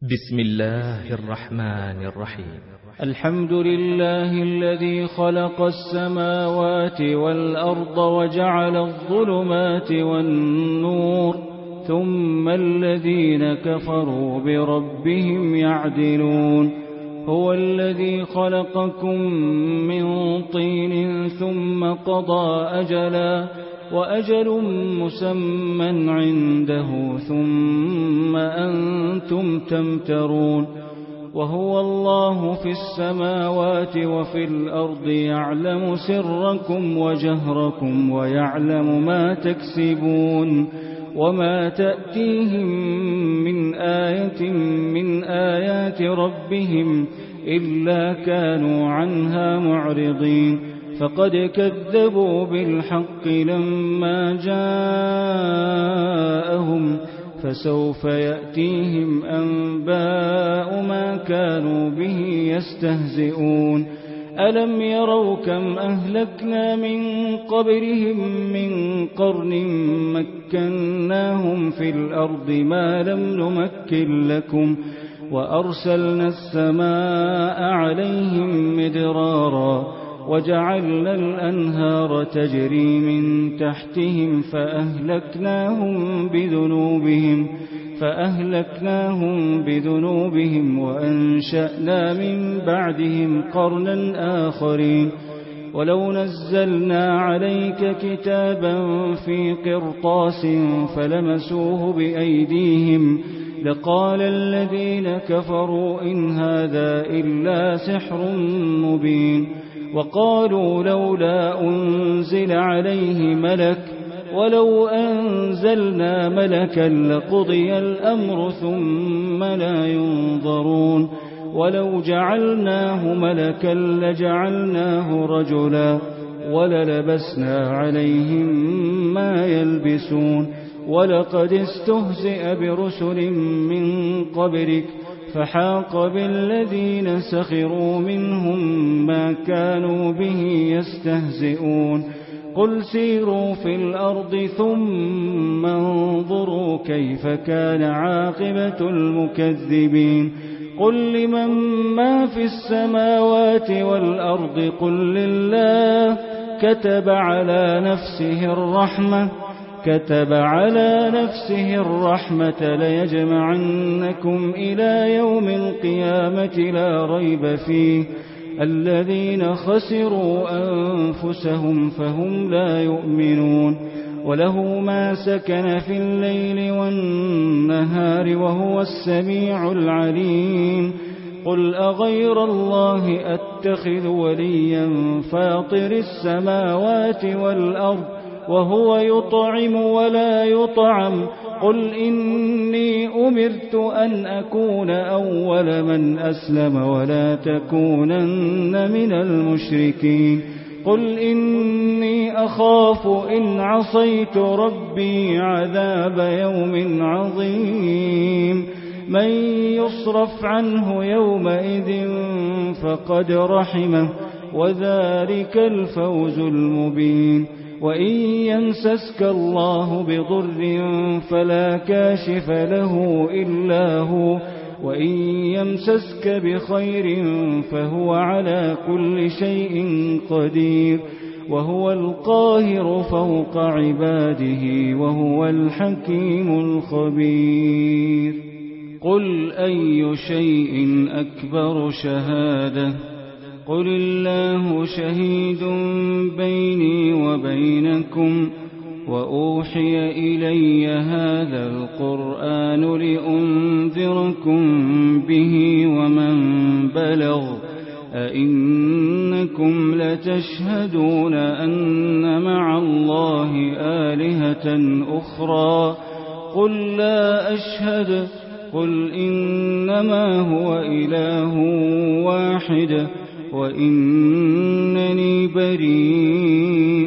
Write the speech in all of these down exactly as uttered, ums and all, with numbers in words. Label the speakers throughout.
Speaker 1: بسم الله الرحمن الرحيم.
Speaker 2: الحمد لله الذي خلق السماوات والأرض وجعل الظلمات والنور، ثم الذين كفروا بربهم يعدلون. هو الذي خلقكم من طين ثم قضى أجلا وأجل مسمى عنده ثم أنتم تمترون. وهو الله في السماوات وفي الأرض يعلم سركم وجهركم ويعلم ما تكسبون. وما تأتيهم من آية من آيات ربهم إلا كانوا عنها معرضين. فقد كذبوا بالحق لما جاءهم، فسوف يأتيهم أنباء ما كانوا به يستهزئون. ألم يروا كم أهلكنا من قبلهم من قرن مكناهم في الأرض ما لم نمكن لكم، وأرسلنا السماء عليهم مدرارا وجعلنا الأنهار تجري من تحتهم فأهلكناهم بذنوبهم فأهلكناهم بذنوبهم وأنشأنا من بعدهم قرنا آخرين. ولو نزلنا عليك كتابا في قرطاس فلمسوه بأيديهم لقال الذين كفروا إن هذا إلا سحر مبين. وقالوا لولا أنزل عليه ملك ولو أنزلنا ملكا لقضي الأمر ثم لا ينظرون. ولو جعلناه ملكا لجعلناه رجلا وللبسنا عليهم ما يلبسون. ولقد استهزئ برسل من قبلك فحاق بالذين سخروا منهم ما كانوا به يستهزئون. قل سيروا في الأرض ثم انظروا كيف كان عاقبة المكذبين. قل لمن ما في السماوات والأرض قل لله كتب على نفسه الرحمة كتب على نفسه الرحمة ليجمعنكم إلى يوم القيامة لا ريب فيه. الذين خسروا أنفسهم فهم لا يؤمنون. وله ما سكن في الليل والنهار وهو السميع العليم. قل أغير الله أتخذ وليا فاطر السماوات والأرض وهو يطعم ولا يطعم. قل إني أمرت أن أكون أول من أسلم ولا تكونن من المشركين. قل إني أخاف إن عصيت ربي عذاب يوم عظيم. من يصرف عنه يومئذ فقد رحمه وذلك الفوز المبين. وإن يمسسك الله بضر فلا كاشف له إلا هو، وإن يمسسك بخير فهو على كل شيء قدير. وهو القاهر فوق عباده وهو الحكيم الخبير. قل أي شيء أكبر شهادة؟ قل الله شهيد بيني وبينكم. وأوحي إلي هذا القرآن لأنذركم به ومن بلغ. أئنكم لتشهدون أن مع الله آلهة أخرى؟ قل لا أشهد. قل إنما هو إله واحد وإنني بريء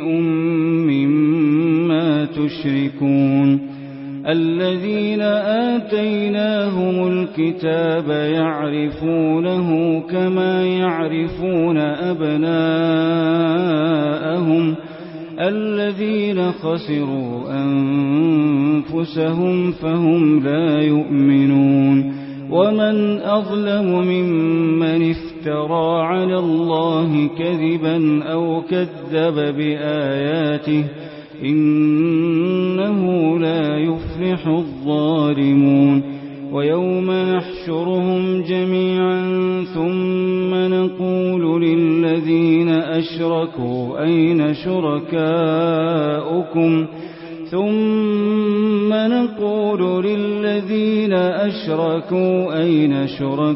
Speaker 2: مما تشركون. الذين آتيناهم الكتاب يعرفونه كما يعرفون أبناءهم. الذين خسروا أنفسهم فهم لا يؤمنون. ومن أظلم ممن افترى على الله كذبا أو كذب بآياته إنه لا يفلح الظالمون ويوم نحشرهم جميعا ثم نقول للذين أشركوا أين شركاؤكم ثم نقول للذين أشركوا أين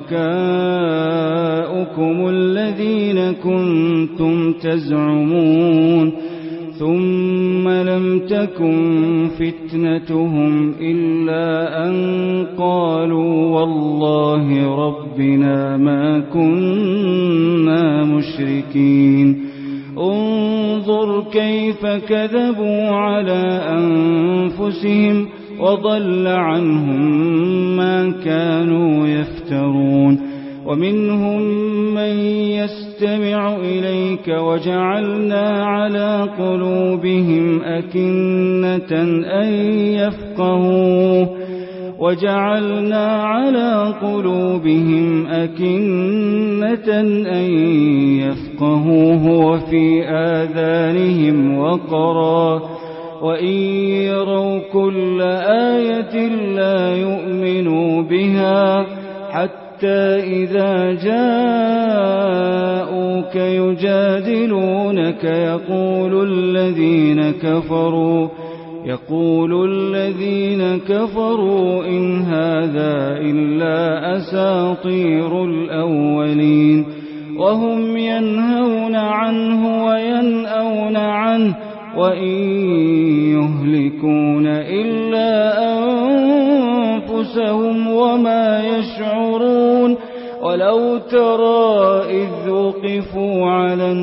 Speaker 2: شركاؤكم الذين كنتم تزعمون ثم لم تكن فتنتهم إلا أن قالوا والله ربنا ما كنا مشركين انظر كيف كذبوا على أنفسهم وضل عنهم ما كانوا يفترون ومنهم من يستمع إليك وجعلنا على قلوبهم أكنة أن يفقهوه وجعلنا على قلوبهم أكنة أن يفقهوه وفي آذانهم وقرا وإن يروا كل آية لا يؤمنوا بها حتى إذا جاءوك يجادلونك يقول الذين كفروا يقول الذين كفروا إن هذا إلا أساطير الأولين وهم ينهون عنه وينأون عنه وإن يهلكون إلا أنفسهم وما يشعرون ولو ترى إذ وقفوا على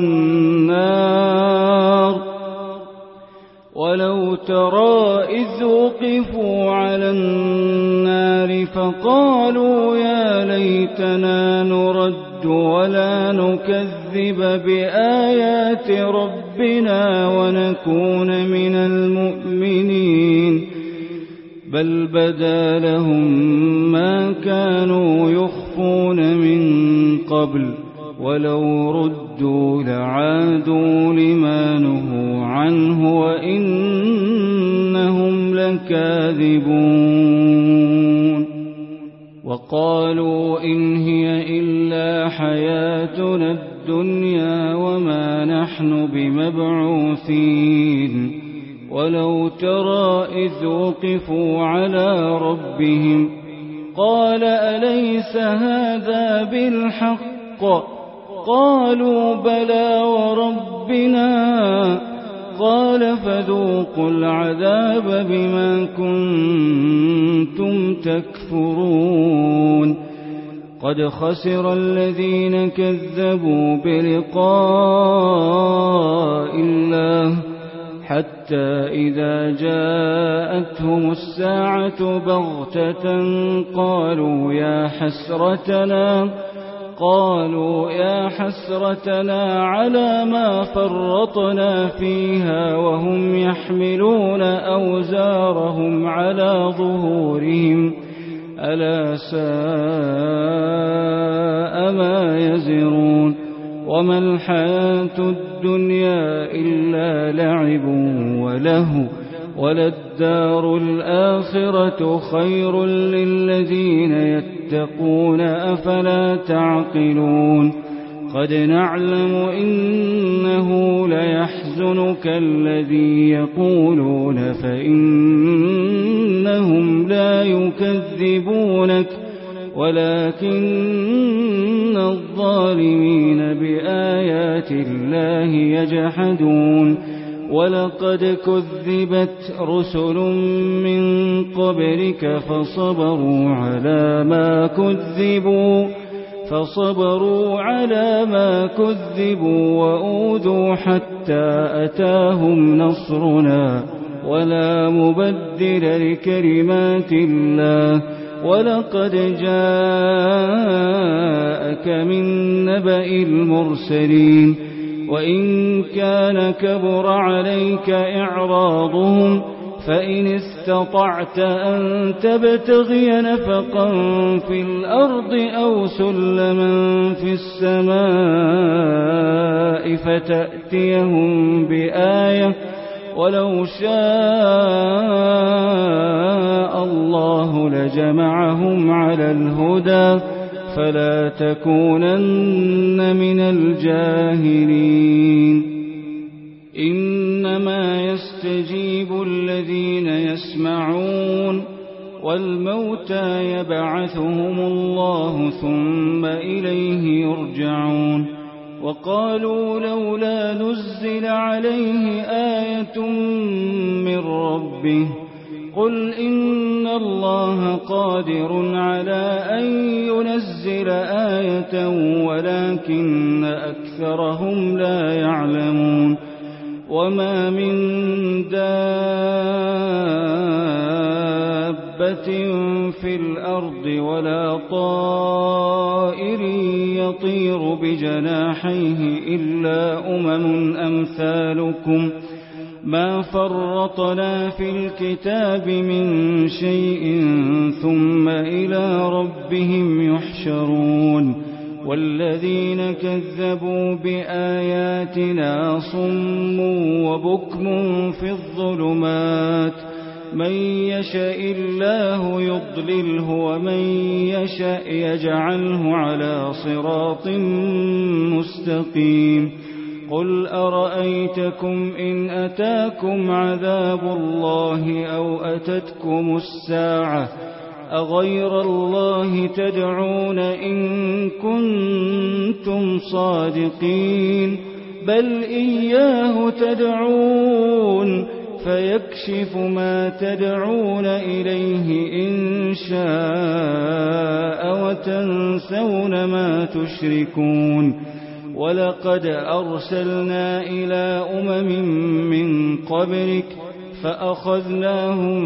Speaker 2: النار ولو ترى إذ وقفوا على النار فقالوا يا ليتنا نرد ولا نكذب بآيات ربنا ونكون من المؤمنين بل بدا لهم ما كانوا يخفون من قبل ولو ردوا لعادوا لما نهوا عنه وإنهم لكاذبون وقالوا إن هي إلا حياتنا الدنيا وما نحن بمبعوثين ولو ترى إذ وقفوا على ربهم قال أليس هذا بالحق قالوا بلى وربنا قال فذوقوا العذاب بما كنتم تكفرون قد خسر الذين كذبوا بلقاء الله حتى إذا جاءتهم الساعة بغتة قالوا يا حسرتنا قالوا يا حسرتنا على ما فرطنا فيها وهم يحملون أوزارهم على ظهورهم ألا ساء ما يزرون وما الحياة الدنيا إلا لعب وله وللدار الآخرة خير للذين يتقون أفلا تعقلون قد نعلم إنه ليحزنك الذي يقولون فإنهم لا يكذبونك ولكن الظالمين بآيات الله يجحدون ولقد كذبت رسل من قبلك فصبروا على ما كذبوا فصبروا على ما كذبوا وأوذوا حتى أتاهم نصرنا ولا مبدل لكلمات الله ولقد جاءك من نبأ المرسلين وإن كان كبر عليك إعراضهم فإن استطعت أن تبتغي نفقا في الأرض أو سلما في السماء فتأتيهم بآية ولو شاء الله لجمعهم على الهدى فلا تكونن من الجاهلين. إنما يستجيب الذين يسمعون والموتى يبعثهم الله ثم إليه يرجعون. وقالوا لولا نزل عليه آية من ربه قل إن الله قادر على أن ينزل آية ولكن أكثرهم لا يعلمون. وما من دابة في الأرض ولا طائر يطير بجناحيه إلا أمم أمثالكم ما فرطنا في الكتاب من شيء ثم إلى ربهم يحشرون. والذين كذبوا بآياتنا صم وبكم في الظلمات من يشاء الله يضلله ومن يشاء يجعله على صراط مستقيم. قل أرأيتكم إن أتاكم عذاب الله أو أتتكم الساعة أغير الله تدعون إن كنتم صادقين بل إياه تدعون فيكشف ما تدعون إليه إن شاء وتنسون ما تشركون. ولقد أرسلنا إلى أمم من قبلك فأخذناهم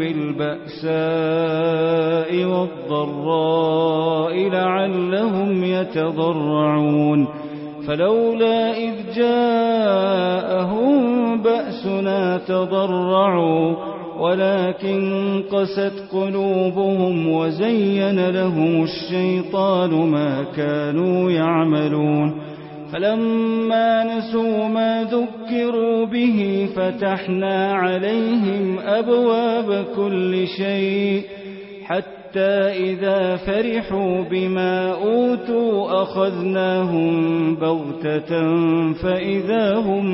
Speaker 2: بالبأساء والضراء لعلهم يتضرعون. فلولا إذ جاءهم بأسنا تضرعوا ولكن قست قلوبهم وزين لهم الشيطان ما كانوا يعملون. فلما نسوا ما ذكروا به فتحنا عليهم أبواب كل شيء حتى إذا فرحوا بما أوتوا أخذناهم بغتة فإذا هم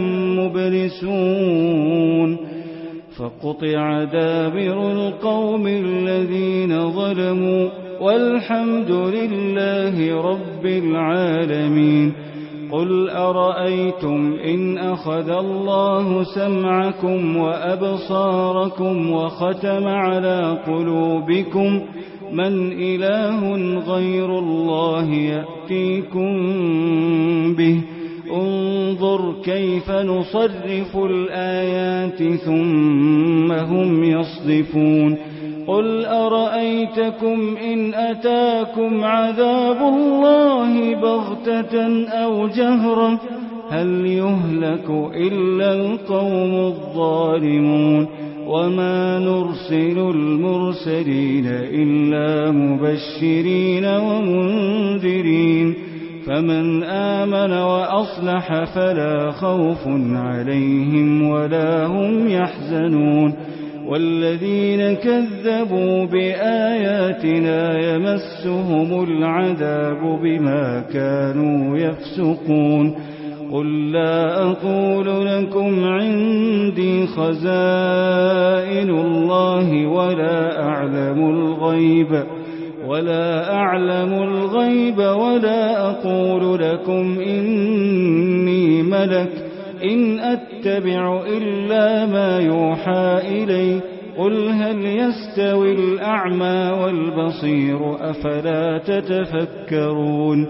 Speaker 2: مبلسون. فقطع دابر القوم الذين ظلموا والحمد لله رب العالمين. قل أرأيتم إن أخذ الله سمعكم وأبصاركم وختم على قلوبكم من إله غير الله يأتيكم به انظر كيف نصرف الآيات ثم هم يصدفون. قل أرأيتكم إن أتاكم عذاب الله بغتة أو جهرة هل يهلك إلا القوم الظالمون. وما نرسل المرسلين إلا مبشرين ومنذرين فمن آمن وأصلح فلا خوف عليهم ولا هم يحزنون. والذين كذبوا بآياتنا يمسهم العذاب بما كانوا يفسقون. قل لا أقول لكم عندي خزائن الله ولا أعلم الغيب ولا أعلم الغيب ولا أقول لكم إني ملك إن أتبع إلا ما يوحى إلي. قل هل يستوي الأعمى والبصير أفلا تتفكرون.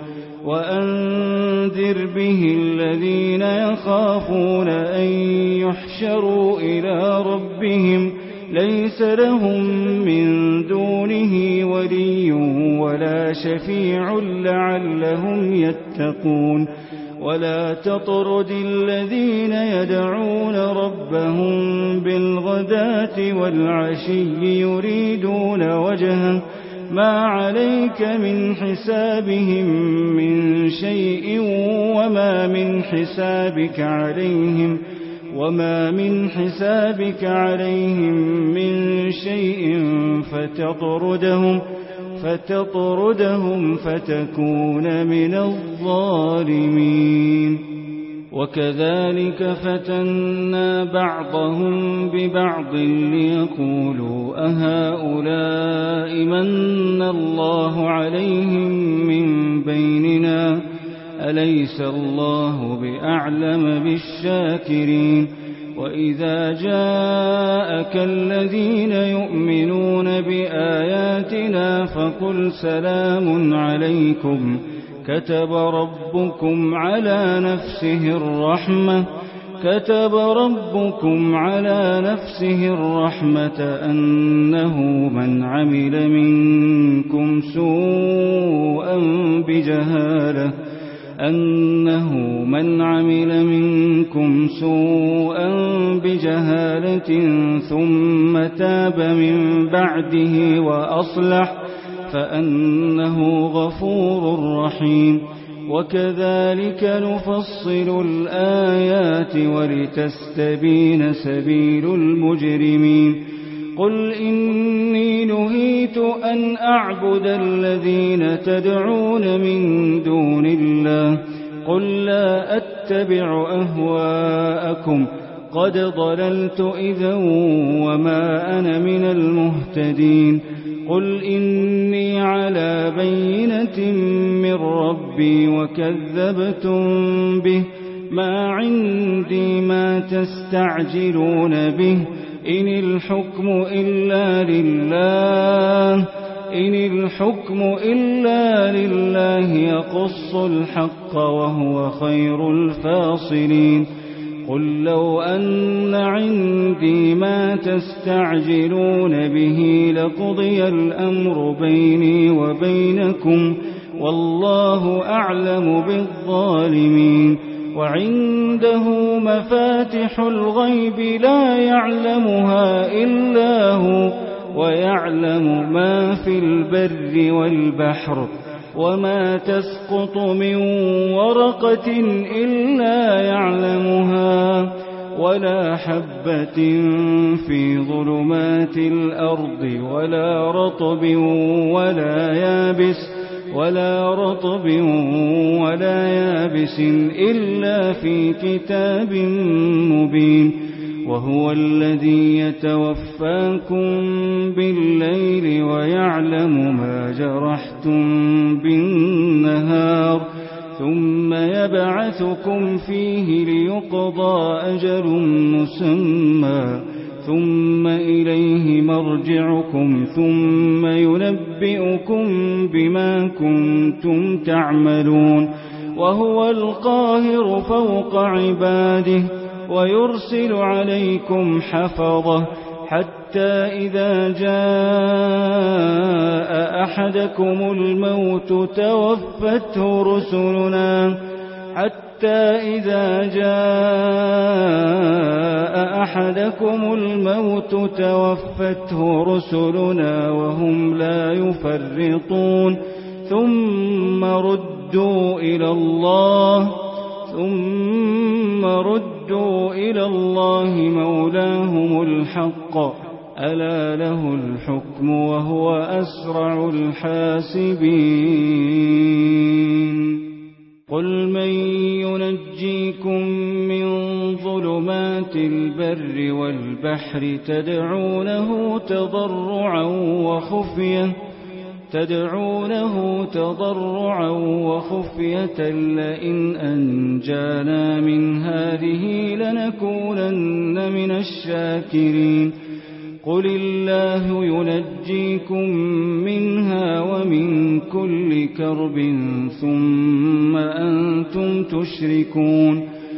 Speaker 2: وأنذر به الذين يخافون أن يحشروا إلى ربهم ليس لهم من دونه ولي ولا شفيع لعلهم يتقون. ولا تطرد الذين يدعون ربهم بالغداة والعشي يريدون وجهه ما عليك من حسابهم من شيء وما من حسابك عليهم وما من حسابك عليهم من شيء فتطردهم فتطردهم فتكون من الظالمين. وكذلك فتنا بعضهم ببعض ليقولوا أهؤلاء من الله عليهم من بيننا أليس الله بأعلم بالشاكرين. وإذا جاءك الذين يؤمنون بآياتنا فقل سلام عليكم كتب ربكم على نفسه الرحمة كتب ربكم على نفسه الرحمة أنه من عمل منكم سوءا بجهالة أنه من عمل منكم سوءا بجهالة ثم تاب من بعده وأصلح فأنه غفور رحيم. وكذلك نفصل الآيات ولتستبين سبيل المجرمين. قل إني نهيت أن أعبد الذين تدعون من دون الله قل لا أتبع أهواءكم قد ضللت إذا وما أنا من المهتدين. قل إني على بينة من ربي وكذبتم به ما عندي ما تستعجلون به إن الحكم إلا لله إن الحكم إلا لله يقص الحق وهو خير الفاصلين. قل لو أن عندي ما تستعجلون به لقضي الأمر بيني وبينكم والله أعلم بالظالمين. وعنده مفاتح الغيب لا يعلمها إلا هو ويعلم ما في البر والبحر وما تسقط من ورقة إلا يعلمها ولا حبة في ظلمات الأرض ولا رطب ولا يابس ولا رطب ولا يابس إلا في كتاب مبين. وهو الذي يتوفاكم بالليل ويعلم ما جرحتم بالنهار ثم يبعثكم فيه ليقضى أجل مسمى ثم إليه مرجعكم ثم ينبئكم بما كنتم تعملون. وهو القاهر فوق عباده ويرسل عليكم حفظة حتى إذا جاء أحدكم الموت توفته رسلنا حتى إذا جاء أحدكم الموت توفته رسلنا وهم لا يفرطون ثم ردوا إلى الله ثم ردوا إلى الله مولاهم الحق ألا له الحكم وهو أسرع الحاسبين. قل من ينجيكم من ظلمات البر والبحر تدعونه تضرعا وخفية تدعونه تضرعا وخفية لئن أنجانا من هذه لنكونن من الشاكرين. قل الله ينجيكم منها ومن كل كرب ثم أنتم تشركون.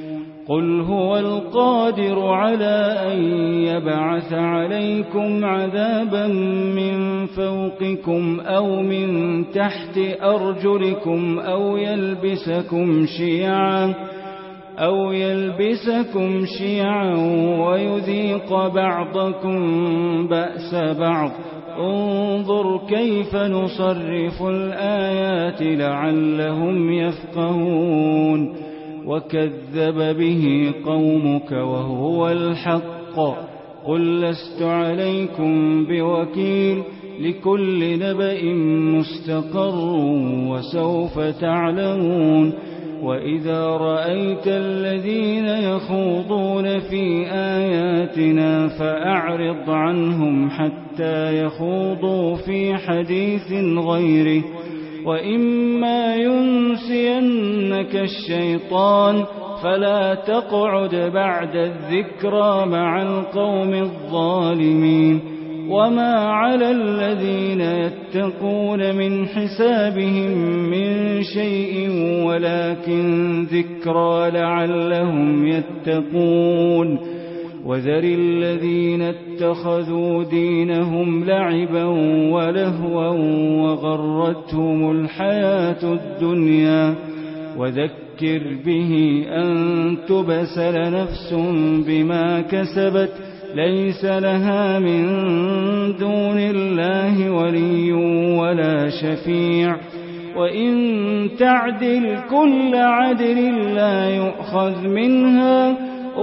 Speaker 2: قل هو القادر على أن يبعث عليكم عذابا من فوقكم أو من تحت أرجلكم أو يلبسكم شيعا أو يلبسكم شيعا ويذيق بعضكم بأس بعض انظر كيف نصرف الآيات لعلهم يفقهون وكذب به قومك وهو الحق قل لست عليكم بوكيل لكل نبأ مستقر وسوف تعلمون وإذا رأيت الذين يخوضون في آياتنا فأعرض عنهم حتى يخوضوا في حديث غيره وإما ينسينك الشيطان فلا تقعد بعد الذكرى مع القوم الظالمين وما على الذين يتقون من حسابهم من شيء ولكن ذكرى لعلهم يتقون وذر الذين اتخذوا دينهم لعبا ولهوا وغرتهم الحياة الدنيا وذكر به أن تبسل نفس بما كسبت ليس لها من دون الله ولي ولا شفيع وإن تعدل كل عدل لا يؤخذ منها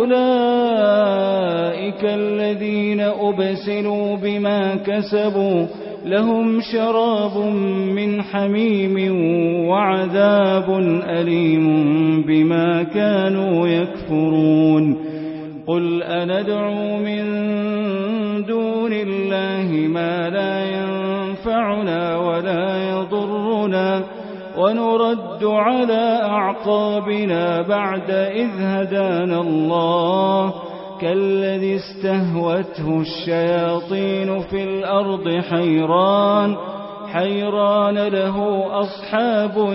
Speaker 2: أولئك الذين أبسلوا بما كسبوا لهم شراب من حميم وعذاب أليم بما كانوا يكفرون قل أندعو من دون الله ما لا ينفعنا ولا يضرنا ونرد على أعقابنا بعد إذ هدانا الله كالذي استهوته الشياطين في الأرض حيران حيران له أصحاب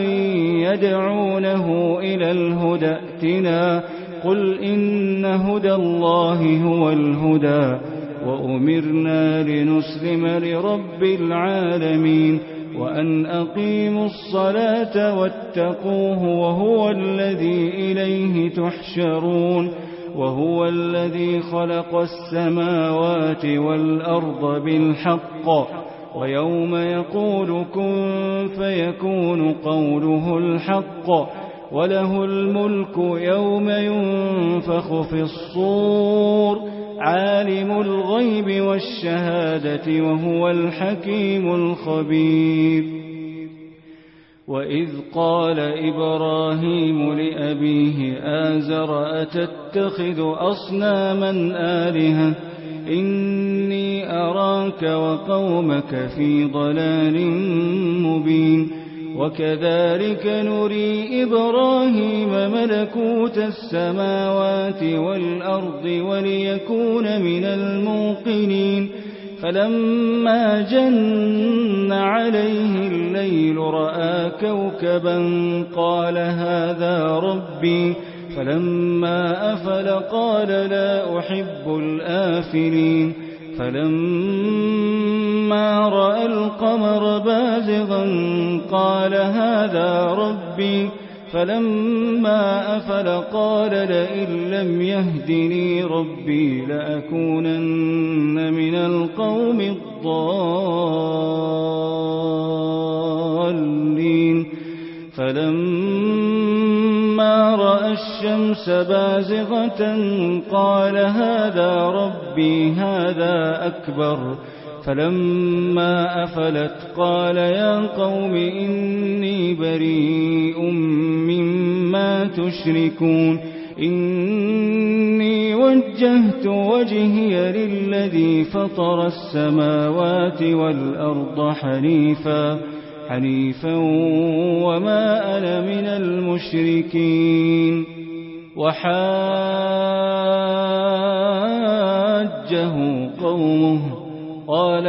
Speaker 2: يدعونه إلى الهدى ائتنا قل إن هدى الله هو الهدى وأمرنا لنسلم لرب العالمين وأن أقيموا الصلاة واتقوه وهو الذي إليه تحشرون وهو الذي خلق السماوات والأرض بالحق ويوم يقول كن فيكون قوله الحق وله الملك يوم ينفخ في الصور عالم الغيب والشهادة وهو الحكيم الخبير وإذ قال إبراهيم لأبيه آزر أتتخذ أصناما آلهة إني أراك وقومك في ضلال مبين وكذلك نري إبراهيم ملكوت السماوات والأرض وليكون من الموقنين فلما جن عليه الليل رأى كوكبا قال هذا ربي فلما أفل قال لا أحب الآفلين فلما رأى القمر بازغا قال هذا ربي فلما أفل قال لئن لم يهدني ربي لأكونن من القوم الضالين فلما رأى الشمس بازغة قال هذا ربي هذا أكبر فلما أفلت قال يا قوم إني بريء مما تشركون إني وجهت وجهي للذي فطر السماوات والأرض حنيفا حنيفا وما أنا من المشركين وحاجه قومه قال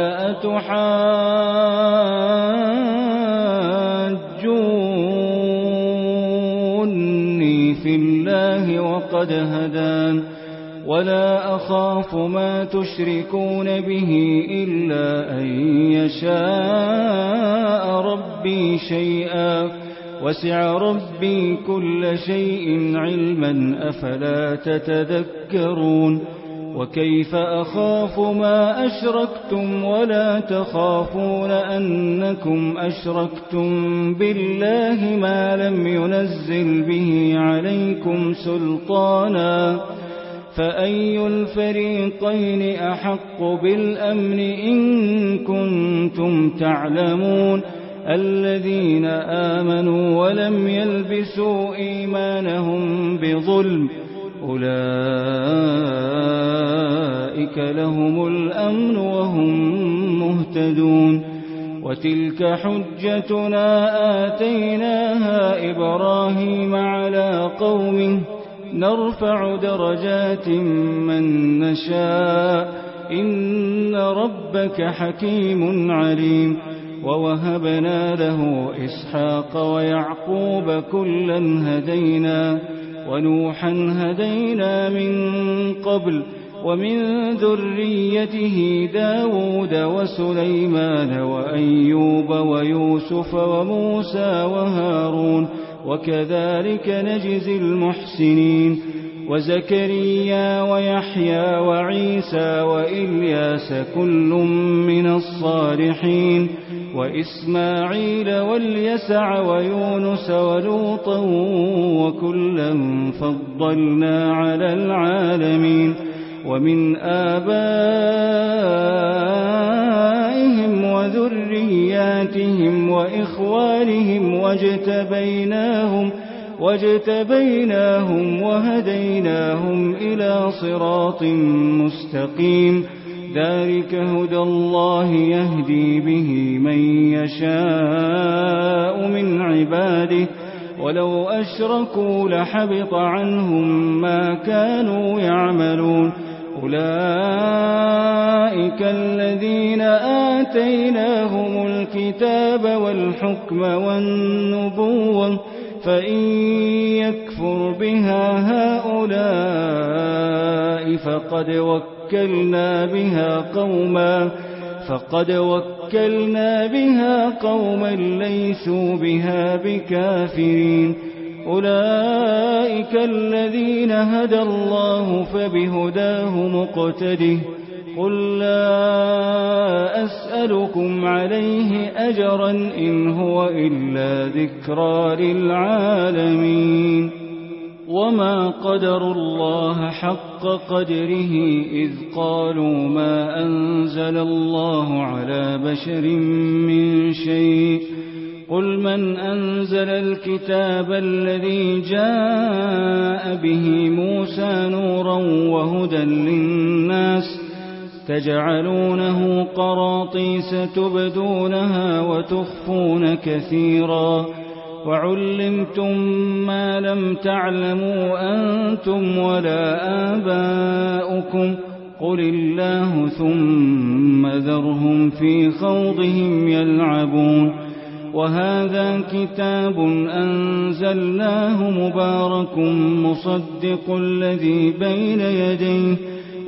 Speaker 2: أتحاجوني في الله وقد هدان ولا أخاف ما تشركون به إلا أن يشاء ربي شيئا وسع ربي كل شيء علما أفلا تتذكرون وكيف أخاف ما أشركتم ولا تخافون أنكم أشركتم بالله ما لم ينزل به عليكم سلطانا فأي الفريقين أحق بالأمن إن كنتم تعلمون الذين آمنوا ولم يلبسوا إيمانهم بظلم أولئك لهم الأمن وهم مهتدون وتلك حجتنا آتيناها إبراهيم على قومه نرفع درجات من نشاء إن ربك حكيم عليم ووهبنا له إسحاق ويعقوب كلا هدينا ونوحا هدينا من قبل ومن ذريته داود وسليمان وأيوب ويوسف وموسى وهارون وكذلك نجزي المحسنين وزكريا ويحيى وعيسى وإلياس كل من الصالحين وإسماعيل واليسع ويونس ولوطا وكلا فضلنا على العالمين ومن آبائهم وذرياتهم وإخوانهم واجتبيناهم واجتبيناهم وهديناهم إلى صراط مستقيم ذلك هدى الله يهدي به من يشاء من عباده ولو أشركوا لحبط عنهم ما كانوا يعملون أولئك الذين آتيناهم الكتاب والحكم والنبوة فإن يكفر بها هؤلاء فقد وكلنا بها قوما فقد وكلنا بها قوما ليسوا بها بكافرين أولئك الذين هدى الله فبهداه مقتده قل لا أسألكم عليه أجرا إن هو إلا ذكرى للعالمين وما قدروا الله حق قدره إذ قالوا ما أنزل الله على بشر من شيء قل من أنزل الكتاب الذي جاء به موسى نورا وهدى للناس تجعلونه قراطيس تبدونها وتخفون كثيرا وعلمتم ما لم تعلموا أنتم ولا آباؤكم قل الله ثم ذرهم في خوضهم يلعبون وهذا كتاب أنزلناه مبارك مصدق الذي بين يديه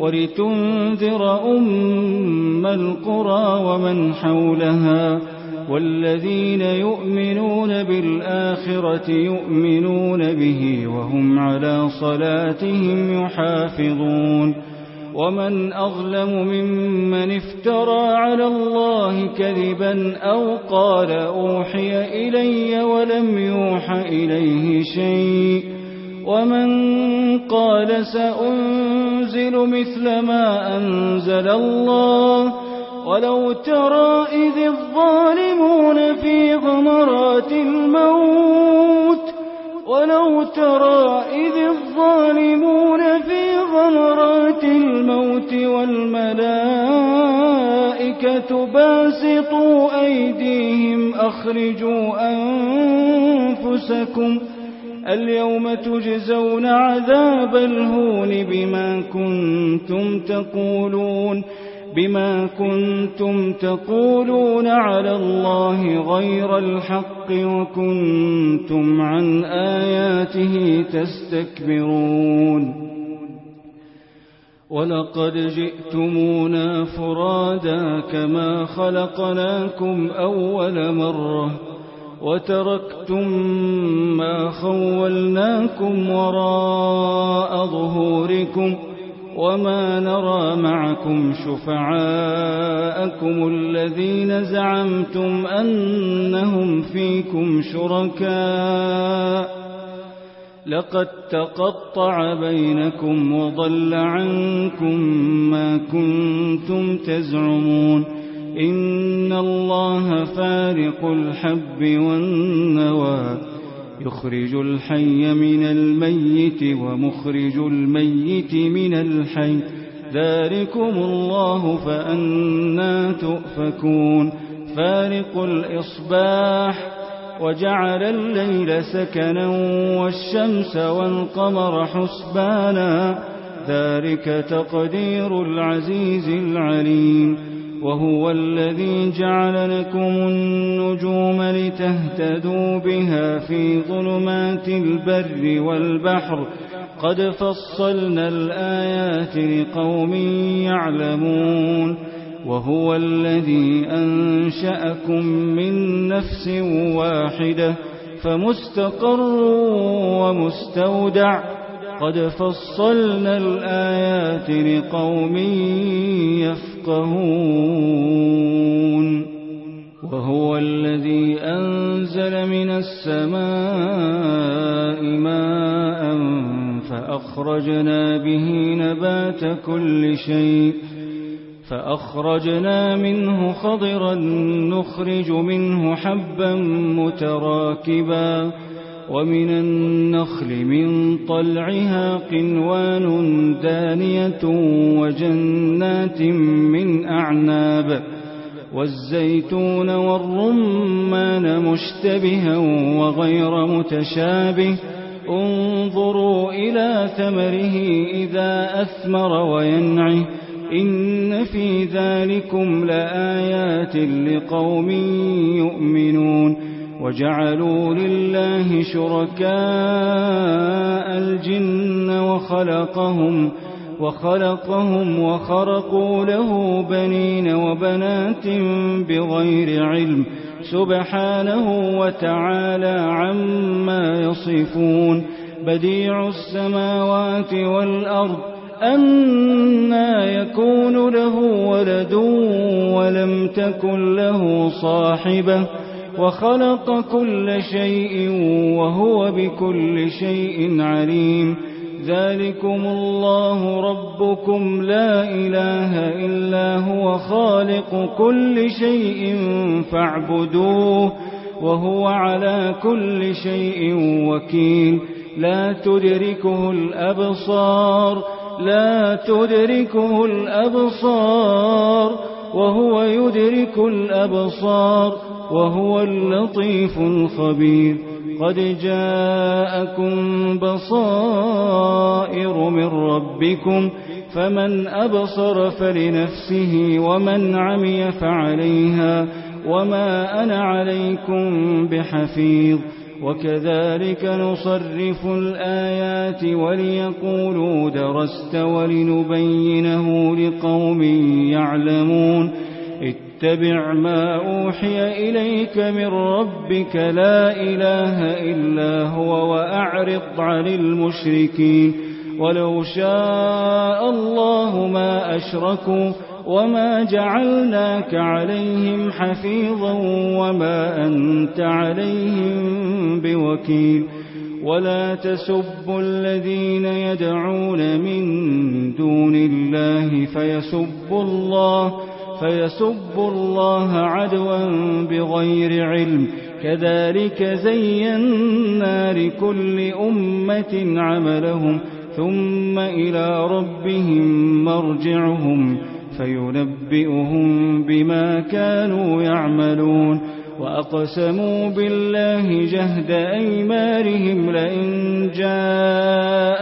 Speaker 2: ولتنذر أم القرى ومن حولها والذين يؤمنون بالآخرة يؤمنون به وهم على صلاتهم يحافظون ومن أظلم ممن افترى على الله كذبا أو قال أوحي إلي ولم يوح إليه شيء ومن قال سأنزل مثل ما أنزل الله ولو ترى إذ الظالمون في غمرات الموت ولو ترى إذ الظالمون في غمرات الموت والملائكة باسطوا أيديهم أخرجوا أنفسكم اليوم تجزون عذاب الهون بما كنتم تقولون بما كنتم تقولون على الله غير الحق بالحق وكنتم عن آياته تستكبرون ولقد جئتمونا فرادا كما خلقناكم أول مرة وتركتم ما خولناكم وراء ظهوركم وما نرى معكم شفعاءكم الذين زعمتم أنهم فيكم شركاء لقد تقطع بينكم وضل عنكم ما كنتم تزعمون إن الله فارق الحب والنوى يخرج الحي من الميت ومخرج الميت من الحي ذلكم الله فأنى تؤفكون فارق الإصباح وجعل الليل سكنا والشمس والقمر حسبانا ذلك تقدير العزيز العليم وهو الذي جعل لكم النجوم لتهتدوا بها في ظلمات البر والبحر قد فصلنا الآيات لقوم يعلمون وهو الذي أنشأكم من نفس واحدة فمستقر ومستودع قد فصلنا الآيات لقوم يفقهون وهو الذي أنزل من السماء ماء فأخرجنا به نبات كل شيء فأخرجنا منه خضرا نخرج منه حبا متراكبا ومن النخل من طلعها قنوان دانية وجنات من أعناب والزيتون والرمان مشتبها وغير متشابه انظروا إلى ثمره إذا أثمر وينعه إن في ذلكم لآيات لقوم يؤمنون وجعلوا لله شركاء الجن وخلقهم وخلقهم وخرقوا له بنين وبنات بغير علم سبحانه وتعالى عما يصفون بديع السماوات والأرض أنى يكون له ولد ولم تكن له صاحبة وخلق كل شيء وهو بكل شيء عليم ذلكم الله ربكم لا إله إلا هو خالق كل شيء فاعبدوه وهو على كل شيء وكيل لا تدركه الأبصار لا تدركه الأبصار وهو يدرك الأبصار وهو اللطيف الخبير قد جاءكم بصائر من ربكم فمن أبصر فلنفسه ومن عمي فعليها وما أنا عليكم بحفيظ وكذلك نصرف الآيات وليقولوا درست ولنبينه لقوم يعلمون اتبع ما أوحي إليك من ربك لا إله إلا هو وأعرض عن المشركين ولو شاء الله ما أشركوا وما جعلناك عليهم حفيظا وما أنت عليهم بوكيل ولا تسبوا الذين يدعون من دون الله فيسبوا الله فيسبوا الله عدوا بغير علم كذلك زينا لكل أمة عملهم ثم إلى ربهم مرجعهم فينبئهم بما كانوا يعملون وأقسموا بالله جهد أيمانهم لئن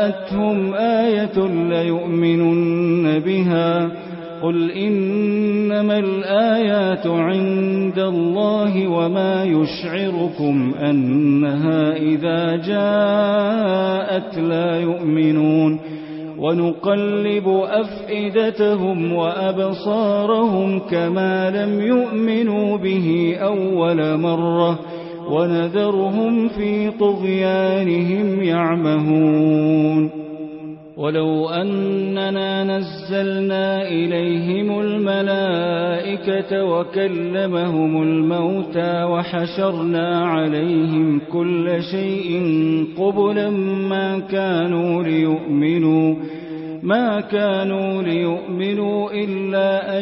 Speaker 2: جاءتهم آية ليؤمنن بها قل إن إنما الآيات عند الله وما يشعركم أنها إذا جاءت لا يؤمنون ونقلب أفئدتهم وأبصارهم كما لم يؤمنوا به أول مرة ونذرهم في طغيانهم يعمهون ولو أننا نزلنا إليهم الملائكة وكلمهم الموتى وحشرنا عليهم كل شيء قبلا ما كانوا ليؤمنوا ما كانوا ليؤمنوا إلا أن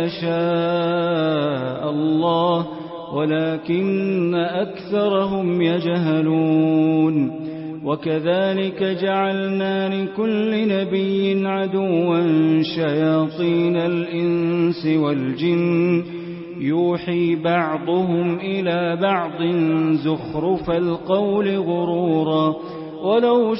Speaker 2: يشاء الله ولكن أكثرهم يجهلون وكذلك جعلنا لكل نبي عدوا شياطين الإنس والجن يوحي بعضهم إلى بعض زخرف القول غرورا ولو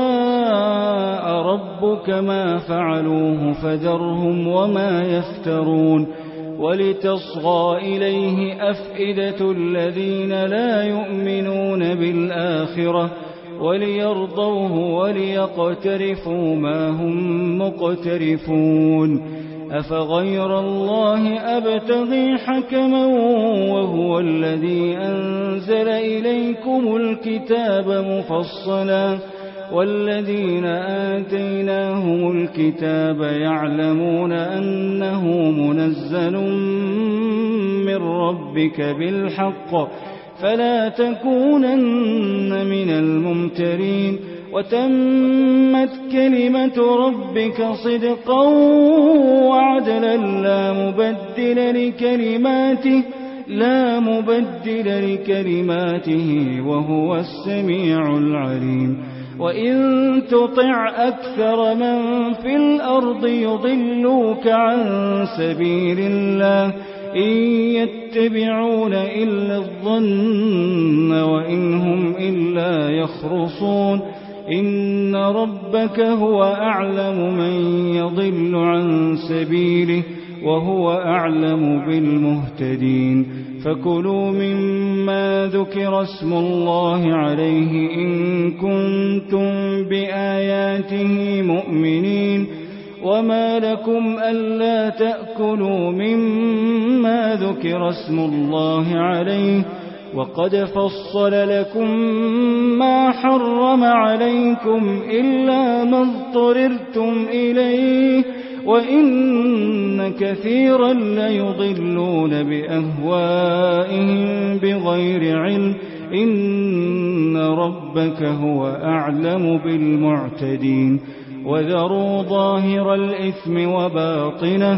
Speaker 2: شاء ربك ما فعلوه فذرهم وما يفترون ولتصغى إليه أفئدة الذين لا يؤمنون بالآخرة وليرضوه وليقترفوا ما هم مقترفون أفغير الله أبتغي حكما وهو الذي أنزل إليكم الكتاب مفصلا والذين آتيناهم الكتاب يعلمون أنه منزل من ربك بالحق فلا تكونن من الممترين وتمت كلمة ربك صدقا وعدلا لا مبدل لكلماته لا مبدل لكلماته وهو السميع العليم وإن تطع أكثر من في الأرض يضلوك عن سبيل الله إن يتبعون إلا الظن وإن هم إلا يخرصون إن ربك هو أعلم من يضل عن سبيله وهو أعلم بالمهتدين فكلوا مما ذكر اسم الله عليه إن كنتم بآياته مؤمنين وما لكم ألا تأكلوا مما ذكر اسم الله عليه وقد فصل لكم ما حرم عليكم إلا ما اضطررتم إليه وإن كثيرا ليضلون بأهوائهم بغير علم إن ربك هو أعلم بالمعتدين وذروا ظاهر الإثم وباطنه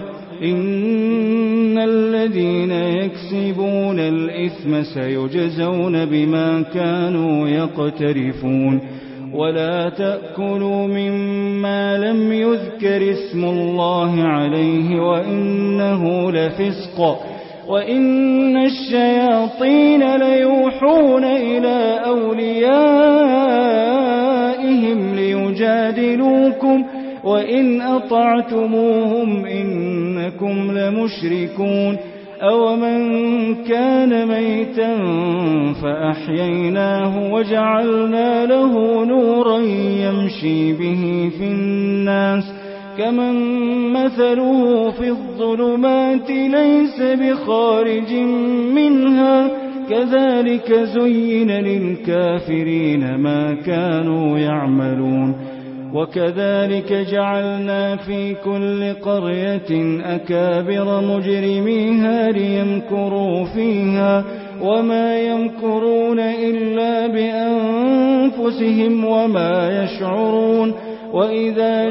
Speaker 2: إن الذين يكسبون الإثم سيجزون بما كانوا يقترفون ولا تأكلوا مما لم يذكر اسم الله عليه وإنه لفسق وإن الشياطين ليوحون إلى أوليائهم ليجادلوكم وإن أطعتموهم إنكم لمشركون أومن كان ميتا فأحييناه وجعلنا له نورا يمشي به في الناس كمن مثله في الظلمات ليس بخارج منها كذلك زين للكافرين ما كانوا يعملون وكذلك جعلنا في كل قرية أكابر مجرميها ليمكروا فيها وما يمكرون إلا بأنفسهم وما يشعرون وإذا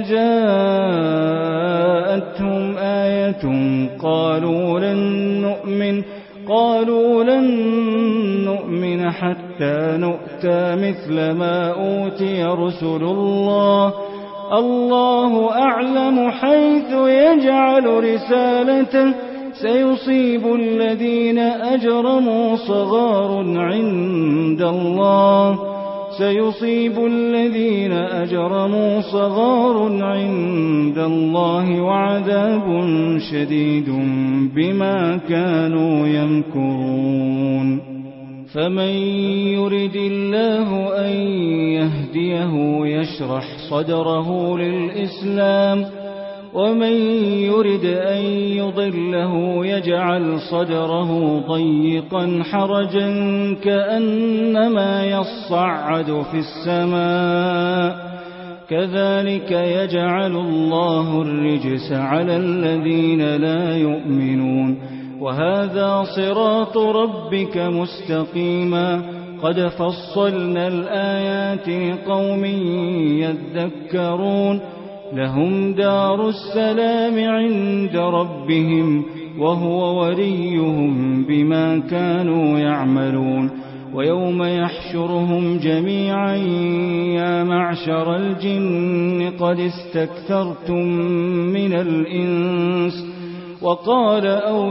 Speaker 2: جاءتهم آية قالوا لن نؤمن قالوا لن نؤمن حتى نؤتى مثل ما أوتي رسل الله الله أعلم حيث يجعل رسالته سيصيب الذين أجرموا صغار عند الله سيصيب الذين أجرموا صغار عند الله وعذاب شديد بما كانوا يمكرون فمن يرد الله أن يهديه يشرح صدره للإسلام ومن يرد أن يضله يجعل صدره ضيقا حرجا كأنما يصعد في السماء كذلك يجعل الله الرجس على الذين لا يؤمنون وهذا صراط ربك مستقيما قد فصلنا الآيات لقوم يذكرون لهم دار السلام عند ربهم وهو وليهم بما كانوا يعملون ويوم يحشرهم جميعا يا معشر الجن قد استكثرتم من الإنس وقال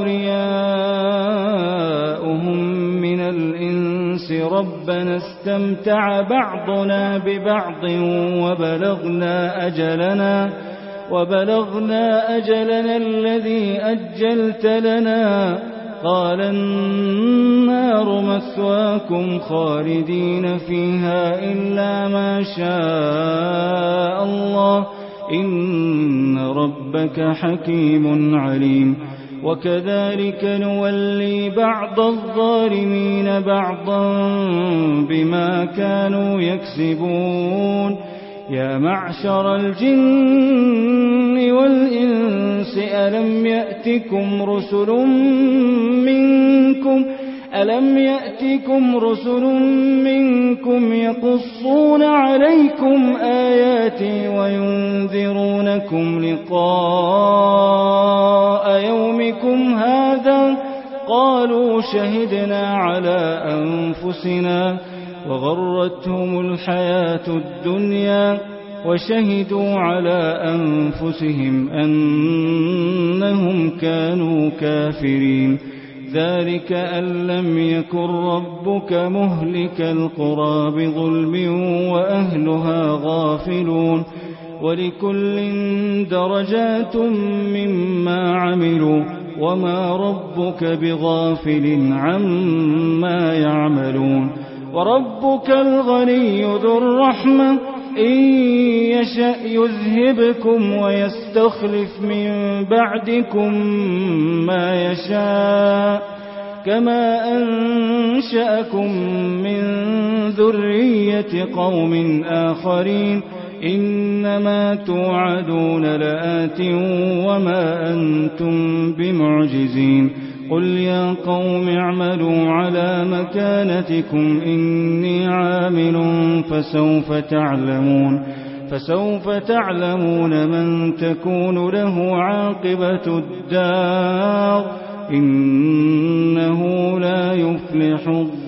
Speaker 2: أولياؤهم من الإنس ربنا استمتع بعضنا ببعض وبلغنا أجلنا وبلغنا أجلنا الذي أجلت لنا قال النار مثواكم خالدين فيها إلا ما شاء الله إن ربك حكيم عليم وكذلك نولي بعض الظالمين بعضا بما كانوا يكسبون يا معشر الجن والإنس ألم يأتكم رسل منكم ألم يأتكم رسل منكم يقصون عليكم آياتي وينذرونكم لقاء يومكم هذا قالوا شهدنا على أنفسنا وغرتهم الحياة الدنيا وشهدوا على أنفسهم أنهم كانوا كافرين ذلك أن لم يكن ربك مهلك القرى بظلم وأهلها غافلون ولكل درجات مما عملوا وما ربك بغافل عما يعملون وربك الغني ذو الرحمة إن يشأ يذهبكم ويستخلف من بعدكم ما يشاء كما أنشأكم من ذرية قوم آخرين إنما توعدون لآت وما أنتم بمعجزين قل يا قوم اعملوا على مكانتكم إني عامل فسوف تعلمون فسوف تعلمون من تكون له عاقبة الدار إنه لا يفلح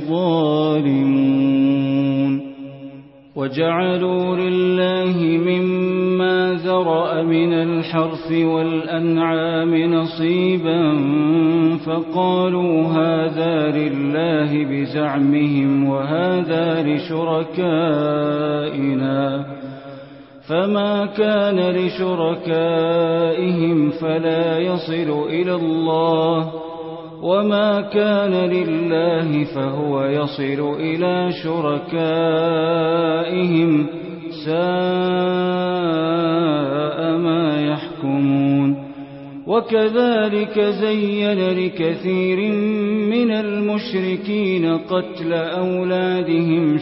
Speaker 2: الظالمون وجعلوا لله مما ذرأ من الحرث والأنعام نصيبا فقالوا هذا لله بزعمهم وهذا لشركائنا فما كان لشركائهم فلا يصل إلى الله وما كان لله فهو يصل إلى شركائهم ساء ما يحكمون وكذلك زين لكثير من المشركين قتل أولادهم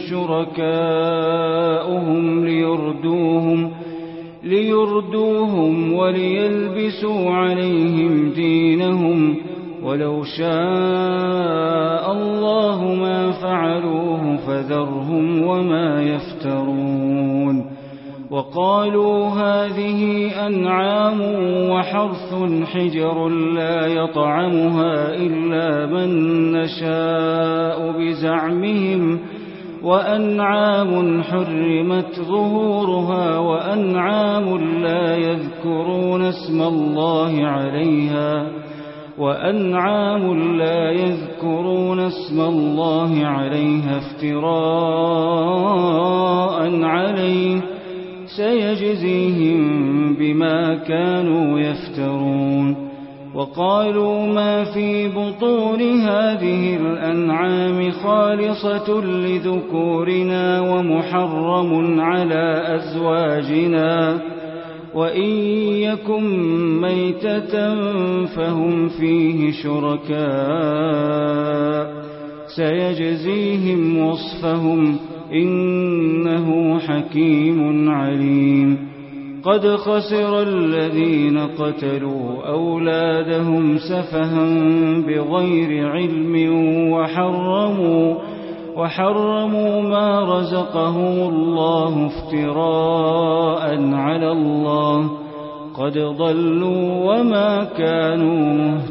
Speaker 2: شركاؤهم ليردوهم ليردوهم وليلبسوا عليهم دينهم ولو شاء الله ما فعلوه فذرهم وما يفترون وقالوا هذه أنعام وحرث حجر لا يطعمها إلا من نشاء بزعمهم وأنعام حرمت ظهورها وأنعام لا يذكرون اسم الله عليها وأنعام لا يذكرون اسم الله عليها افتراء عليه سيجزيهم بما كانوا يفترون. وقالوا ما في بطون هذه الأنعام خالصة لذكورنا ومحرم على أزواجنا وإن يكن ميتة فهم فيه شركاء سيجزيهم وصفهم إنه حكيم عليم. قد خسر الذين قتلوا أولادهم سفها بغير علم وحرموا, وحرموا ما رزقهم الله افتراء على الله قد ضلوا وما كانوا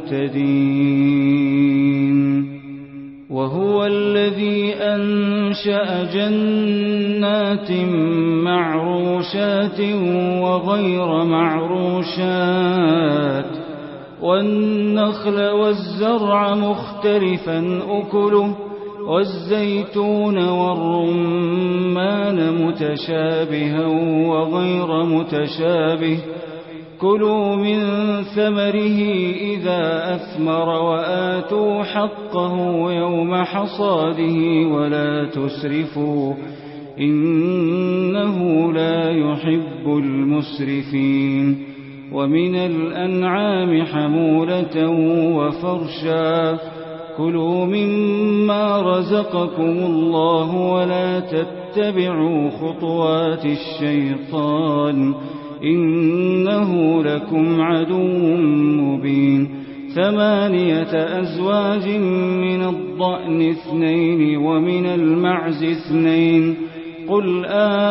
Speaker 2: مهتدين. وهو الذي أنشأ جنات معروشات وغير معروشات والنخل والزرع مختلفا أكله والزيتون والرمان متشابها وغير متشابه كلوا من ثمره إذا أثمر وآتوا حقه يوم حصاده ولا تسرفوا إنه لا يحب المسرفين. ومن الأنعام حمولة وفرشا كلوا مما رزقكم الله ولا تتبعوا خطوات الشيطان إنه لكم عدو مبين. ثمانية أزواج من الضأن اثنين ومن المعز اثنين قل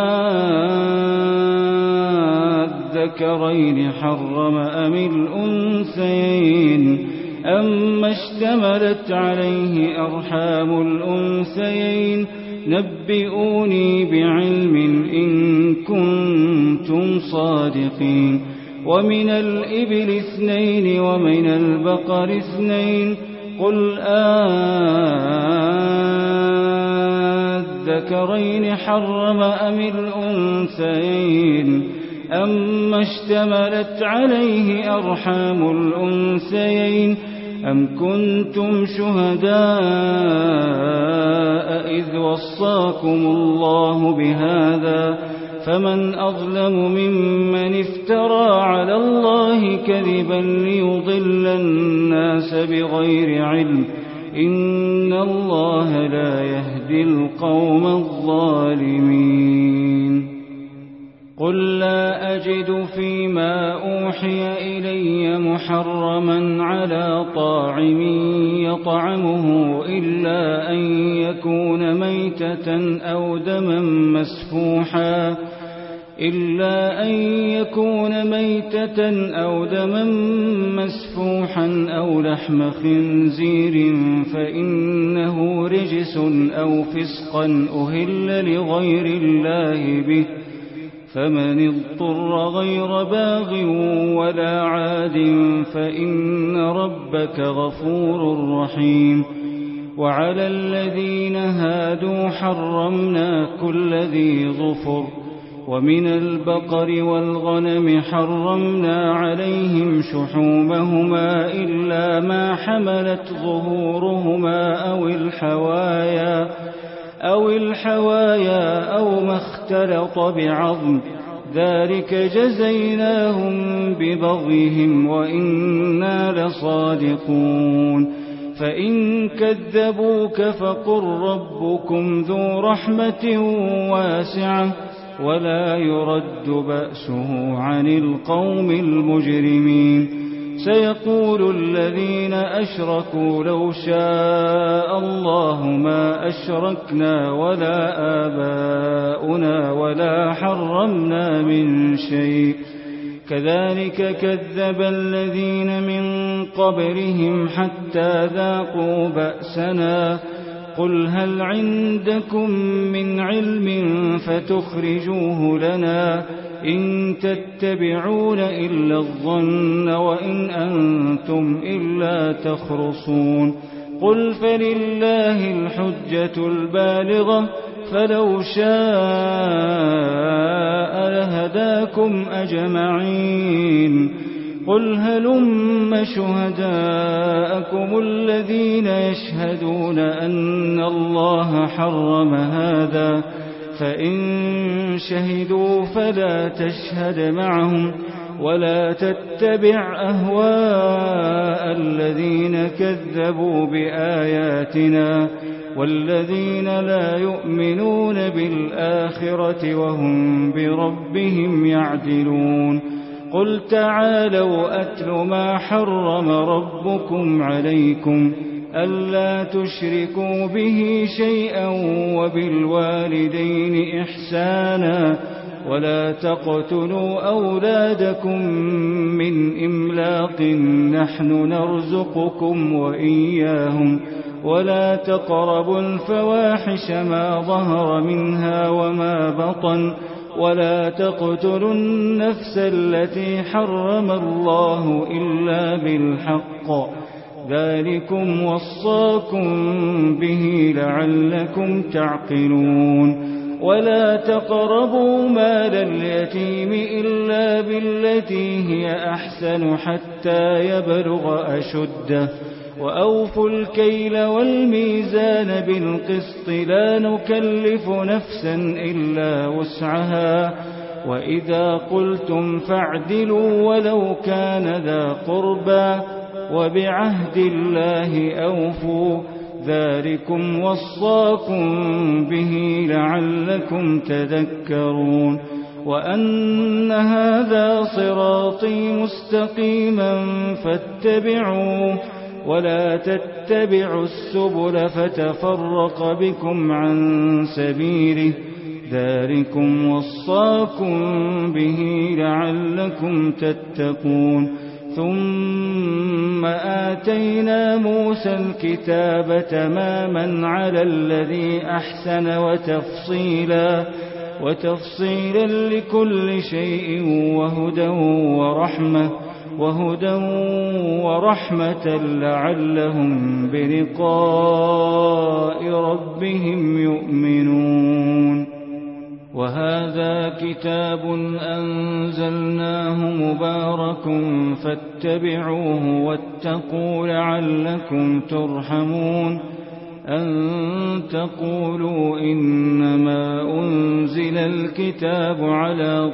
Speaker 2: آذكرين حرم أم الأنثيين أما اشتملت عليه أرحام الأنثيين نبئوني بعلم إن كنتم صادقين. ومن الإبل اثنين ومن البقر اثنين قل آذكرين حرم أم الأنثيين أما اشتملت عليه أرحام الأنثيين أم كنتم شهداء إذ وصاكم الله بهذا فمن أظلم ممن افترى على الله كذبا ليضل الناس بغير علم إن الله لا يهدي القوم الظالمين. قل لا أجد فيما أوحي إلي محرما على طاعم يطعمه إلا أن يكون ميتة أو دما مسفوحا إلا أن يكون ميتة أو دما مسفوحا أو لحم خنزير فإنه رجس أو فسقا أهل لغير الله به فمن اضطر غير باغ ولا عاد فإن ربك غفور رحيم. وعلى الذين هادوا حرمنا كل ذي ظفر ومن البقر والغنم حرمنا عليهم شحومهما إلا ما حملت ظهورهما أو الحوايا أو الحوايا أو ما اختلط بعظم ذلك جزيناهم ببغيهم وإنا لصادقون. فإن كذبوك فقل ربكم ذو رحمة واسعة ولا يرد بأسه عن القوم المجرمين. سيقول الذين أشركوا لو شاء الله ما أشركنا ولا آباؤنا ولا حرمنا من شيء كذلك كذب الذين من قبلهم حتى ذاقوا بأسنا قل هل عندكم من علم فتخرجوه لنا إن تتبعون إلا الظن وإن أنتم إلا تخرصون قل فلله الحجة البالغة فلو شاء لهداكم أجمعين قل هلم شهداءكم الذين يشهدون أن الله حرم هذا فإن شهدوا فلا تشهد معهم ولا تتبع أهواء الذين كذبوا بآياتنا والذين لا يؤمنون بالآخرة وهم بربهم يعدلون قل تعالوا أتل ما حرم ربكم عليكم ألا تشركوا به شيئا وبالوالدين إحسانا ولا تقتلوا أولادكم من إملاق نحن نرزقكم وإياهم ولا تقربوا الفواحش ما ظهر منها وما بطن ولا تقتلوا النفس التي حرم الله إلا بالحق ذلكم وصاكم به لعلكم تعقلون ولا تقربوا مال اليتيم إلا بالتي هي أحسن حتى يبلغ أشده وأوفوا الكيل والميزان بالقسط لا نكلف نفسا إلا وسعها وإذا قلتم فاعدلوا ولو كان ذا قربى وبعهد الله أوفوا ذلكم وصاكم به لعلكم تذكرون وأن هذا صراطي مستقيما فاتبعوه ولا تتبعوا السبل فتفرق بكم عن سبيله ذلكم وصاكم به لعلكم تتقون ثم آتينا موسى الكتاب تماما على الذي أحسن وتفصيلا وتفصيلا لكل شيء وهدى ورحمة وهدى ورحمة لعلهم بلقاء ربهم يؤمنون وهذا كتاب أنزلناه مبارك فاتبعوه واتقوا لعلكم ترحمون أن تقولوا إنما أنزل الكتاب على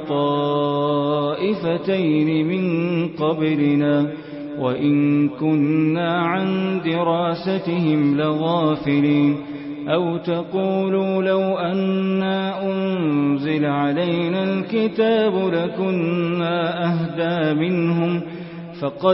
Speaker 2: طائفتين من قبلنا وإن كنا عن دراستهم لغافلين أو تقولوا لو أنا أنزل علينا الكتاب لكنا أهدى منهم فقد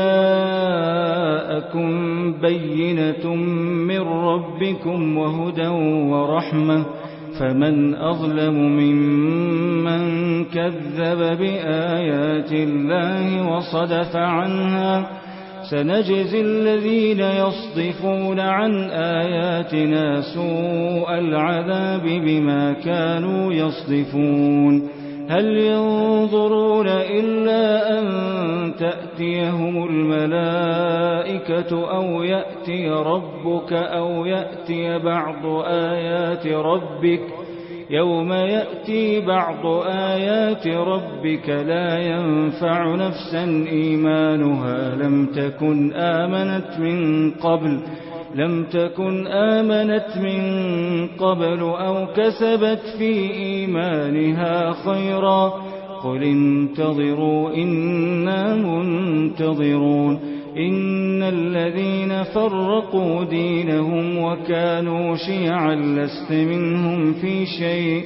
Speaker 2: جاءكم بينة من ربكم وهدى ورحمة فمن أظلم ممن كذب بآيات الله وصدف عنها سنجزي الذين يصدفون عن آياتنا سوء العذاب بما كانوا يصدفون هل ينظرون إلا أن تأتيهم الملائكة أو يأتي ربك أو يأتي بعض آيات ربك يوم يأتي بعض آيات ربك لا ينفع نفسا إيمانها لم تكن آمنت من قبل لم تكن آمنت من قبل أو كسبت في إيمانها خيرا قل انتظروا إنا منتظرون إن الذين فرقوا دينهم وكانوا شيعا لست منهم في شيء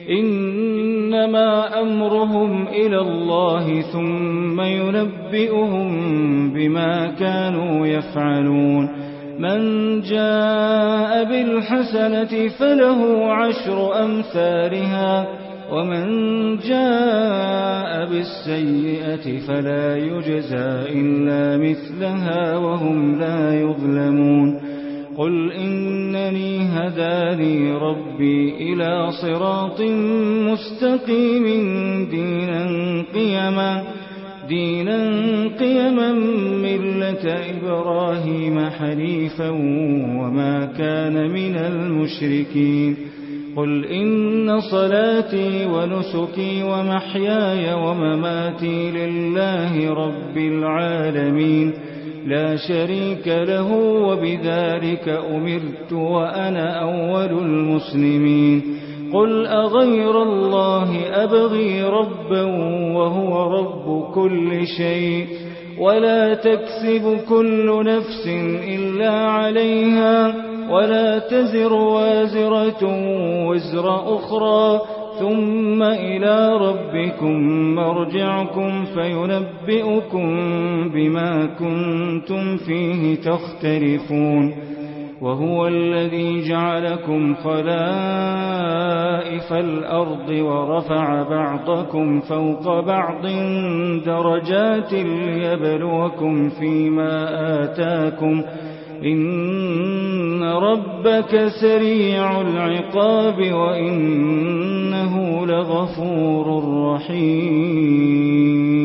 Speaker 2: إنما أمرهم إلى الله ثم ينبئهم بما كانوا يفعلون من جاء بالحسنة فله عشر أمثالها ومن جاء بالسيئة فلا يجزى إلا مثلها وهم لا يظلمون قل إنني هداني ربي إلى صراط مستقيم دينا قيما دينا قيما ملة إبراهيم حنيفا وما كان من المشركين قل إن صلاتي ونسكي ومحياي ومماتي لله رب العالمين لا شريك له وبذلك أمرت وأنا أول المسلمين قل أغير الله أبغي ربا وهو رب كل شيء ولا تكسب كل نفس إلا عليها ولا تزر وازرة وزر أخرى ثم إلى ربكم مرجعكم فينبئكم بما كنتم فيه تختلفون وهو الذي جعلكم خلائف الأرض ورفع بعضكم فوق بعض درجات ليبلوكم فيما آتاكم إن ربك سريع العقاب وإنه لغفور رحيم